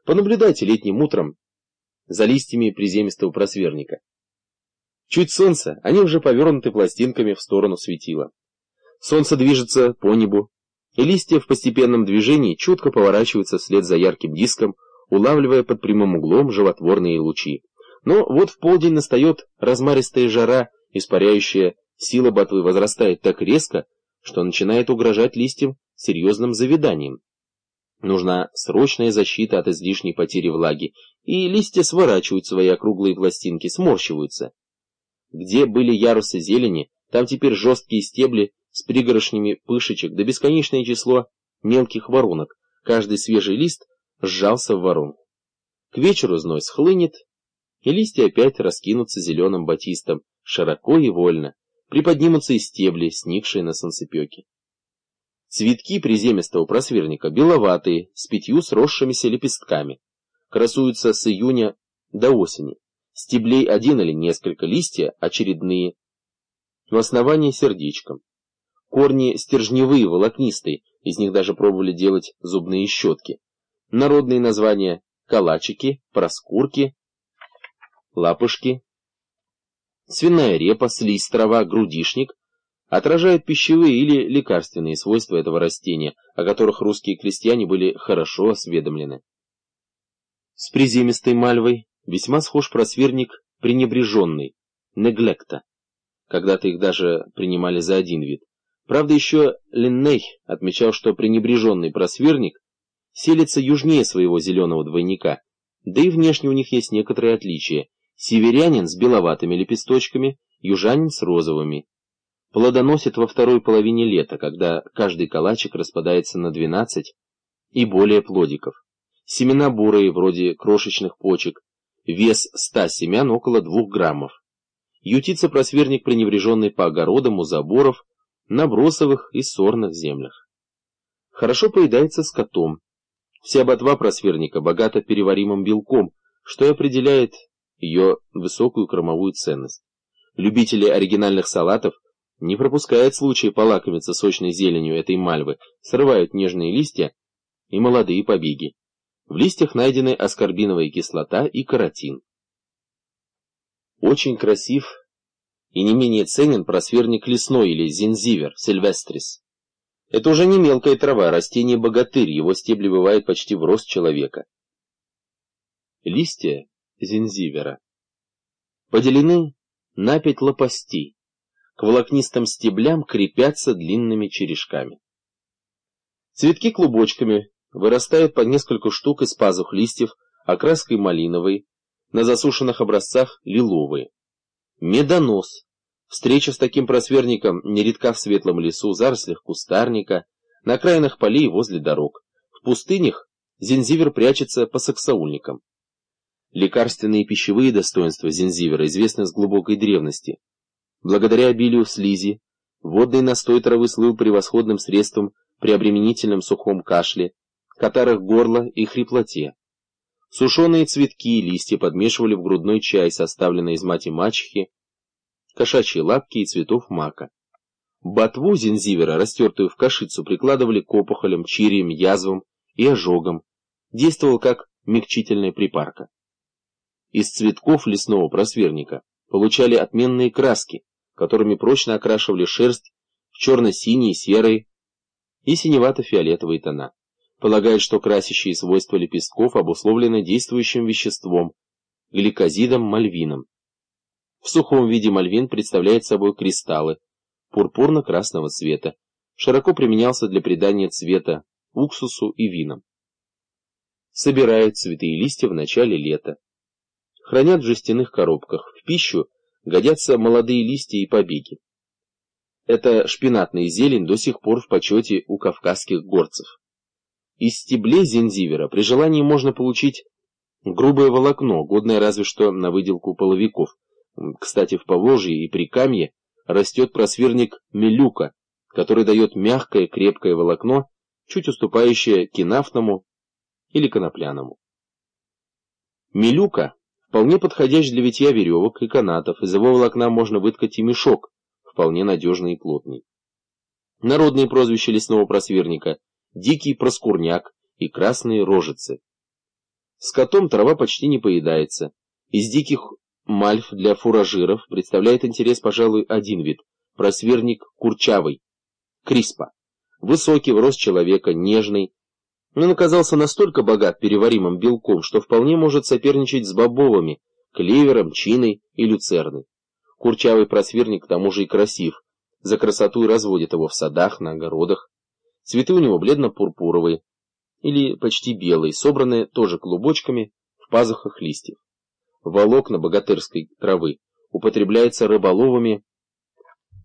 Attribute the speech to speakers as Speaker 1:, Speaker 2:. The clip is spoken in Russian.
Speaker 1: Понаблюдайте летним утром за листьями приземистого просверника. Чуть солнце, они уже повернуты пластинками в сторону светила. Солнце движется по небу, и листья в постепенном движении чутко поворачиваются вслед за ярким диском, улавливая под прямым углом животворные лучи. Но вот в полдень настает размаристая жара, испаряющая сила ботвы возрастает так резко, что начинает угрожать листьям серьезным завяданием. Нужна срочная защита от излишней потери влаги, и листья сворачивают свои округлые пластинки, сморщиваются. Где были ярусы зелени, там теперь жесткие стебли с пригорошнями пышечек, да бесконечное число мелких воронок. Каждый свежий лист сжался в воронку. К вечеру зной схлынет, и листья опять раскинутся зеленым батистом, широко и вольно, приподнимутся и стебли, сникшие на солнцепеке. Цветки приземистого просверника беловатые, с 5 сросшимися лепестками. Красуются с июня до осени. Стеблей 1 или несколько, листья очередные. В основании сердечком. Корни стержневые, волокнистые, из них даже пробовали делать зубные щетки. Народные названия: калачики, проскурки, лапушки. Свиная репа, слизь, трава, грудишник отражают пищевые или лекарственные свойства этого растения, о которых русские крестьяне были хорошо осведомлены. С приземистой мальвой весьма схож просверник пренебреженный, неглекта. Когда-то их даже принимали за один вид. Правда, еще Линней отмечал, что пренебреженный просверник селится южнее своего зеленого двойника, да и внешне у них есть некоторые отличия. Северянин с беловатыми лепесточками, южанин с розовыми. Плодоносит во второй половине лета, когда каждый калачик распадается на 12 и более плодиков. Семена бурые, вроде крошечных почек, вес 100 семян около 2 граммов. Ютится просверник пренебреженный по огородам, у заборов, на бросовых и сорных землях. Хорошо поедается скотом. Вся ботва просверника богата переваримым белком, что и определяет ее высокую кормовую ценность. Любители оригинальных салатов не пропускают случая полакомиться сочной зеленью этой мальвы, срывают нежные листья и молодые побеги. В листьях найдены аскорбиновая кислота и каротин. Очень красив и не менее ценен просверник лесной или зинзивер сильвестрис. Это уже не мелкая трава, растение богатырь, его стебли бывают почти в рост человека. Листья зинзивера поделены на 5 лопастей, к волокнистым стеблям крепятся длинными черешками. Цветки клубочками вырастают по несколько штук из пазух листьев, окраской малиновой, на засушенных образцах лиловые. Медонос. Встреча с таким просверником нередка в светлом лесу, зарослях кустарника, на окраинах полей возле дорог. В пустынях зинзивер прячется по саксаульникам. Лекарственные и пищевые достоинства зинзивера известны с глубокой древности. Благодаря обилию слизи, водный настой травы слыл превосходным средством при обременительном сухом кашле, катарах горла и хриплоте. Сушеные цветки и листья подмешивали в грудной чай, составленный из мати мачехи, кошачьи лапки и цветов мака. Ботву зинзивера, растертую в кашицу, прикладывали к опухолям, чирьям, язвам и ожогам. Действовал как мягчительная припарка. Из цветков лесного просверника получали отменные краски, которыми прочно окрашивали шерсть в черно-синие, серые и синевато-фиолетовые тона. Полагают, что красящие свойства лепестков обусловлены действующим веществом – гликозидом мальвином. В сухом виде мальвин представляет собой кристаллы пурпурно-красного цвета, широко применялся для придания цвета уксусу и винам. Собирают цветы и листья в начале лета. Хранят в жестяных коробках. В пищу годятся молодые листья и побеги. Эта шпинатная зелень до сих пор в почете у кавказских горцев. Из стеблей зинзивера при желании можно получить грубое волокно, годное разве что на выделку половиков. Кстати, в Поволжье и Прикамье растет просверник мелюка, который дает мягкое крепкое волокно, чуть уступающее кинафному или конопляному. Мелюка вполне подходящ для витья веревок и канатов, из его волокна можно выткать и мешок, вполне надежный и плотный. Народные прозвища лесного просверника – дикий проскурняк и красные рожицы. Скотом трава почти не поедается. Из диких мальв для фуражиров представляет интерес, пожалуй, один вид – просверник курчавый, криспа. Высокий, в рост человека, нежный. Он оказался настолько богат переваримым белком, что вполне может соперничать с бобовыми, клевером, чиной и люцерной. Курчавый просверник к тому же и красив. За красоту и разводит его в садах, на огородах. Цветы у него бледно-пурпуровые или почти белые, собранные тоже клубочками в пазухах листьев. Волокна богатырской травы употребляются рыболовами